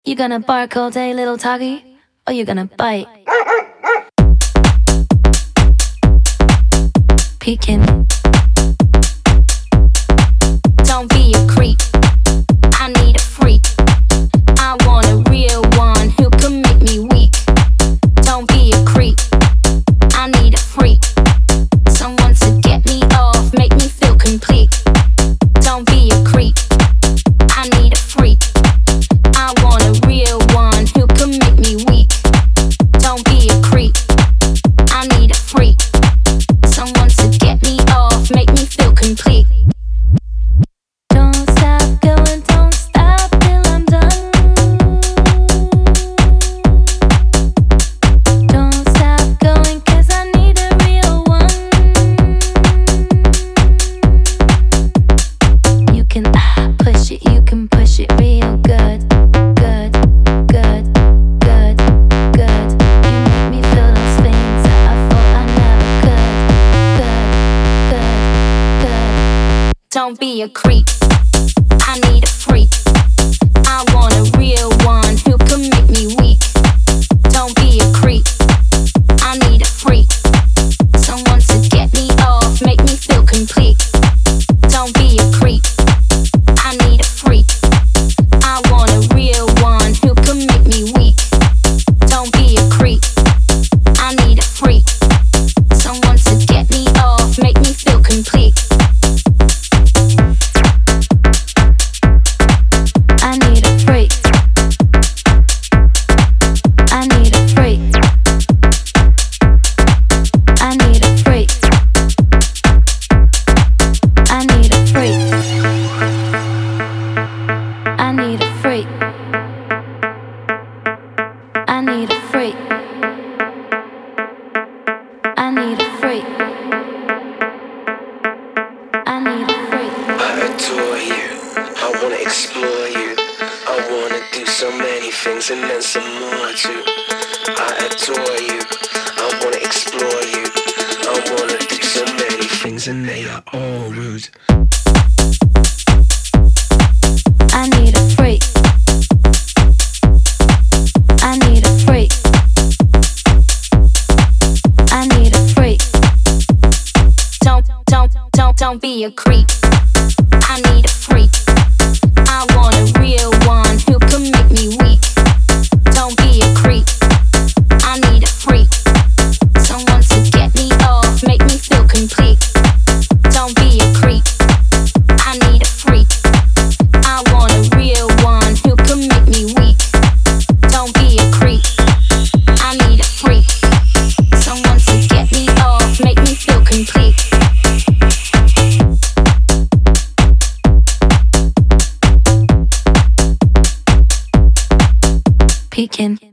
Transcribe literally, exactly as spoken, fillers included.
You gonna bark all day, little toggy, or you gonna bite? Peeking. Don't be a creep. I need a freak. I want a real one who can make me weak. Don't be a creep. I need a freak. Someone to get me off, make me feel complete. Don't be a creep. I need a freak. I want a real one who can make me weak. Don't be a creep. I need a freak. Someone to get me off, make me feel complete. Don't stop going, don't stop till I'm done. Don't stop going, 'cause I need a real one. You can ah, push it, you can push it real good. Good, good, good, good. You make me feel those things that I thought I never could. Good, good, good. Don't be a creep. I need a freak. I want a real one who can make me weak. Don't be a creep. I need a freak. Someone to get me off, make me feel complete. Don't be a creep. I need a freak. I want a real one who can make me weak. Don't be a creep. I need a freak. Someone to get me off, make me feel complete. I need a freak. I need a freak. I need a freak. I need a freak. I need a freak. I need a freak. I need a freak. I need a freak. I adore you, I wanna explore you. I wanna do so many things and then some more too. I adore you, I wanna explore you. I wanna do so many things and they are all rude. I need a freak. I need a freak. I need a freak. Don't, don't, don't, don't be a creep. I need a freak. I want a real one who can make me weak. Don't be a creep. I need a freak. Someone to get me off, make me feel complete. Don't be a creep. I need a freak. I want a real one who can make me weak. Don't be a creep. I need a freak. Someone to get me off, make me feel complete. Peeking.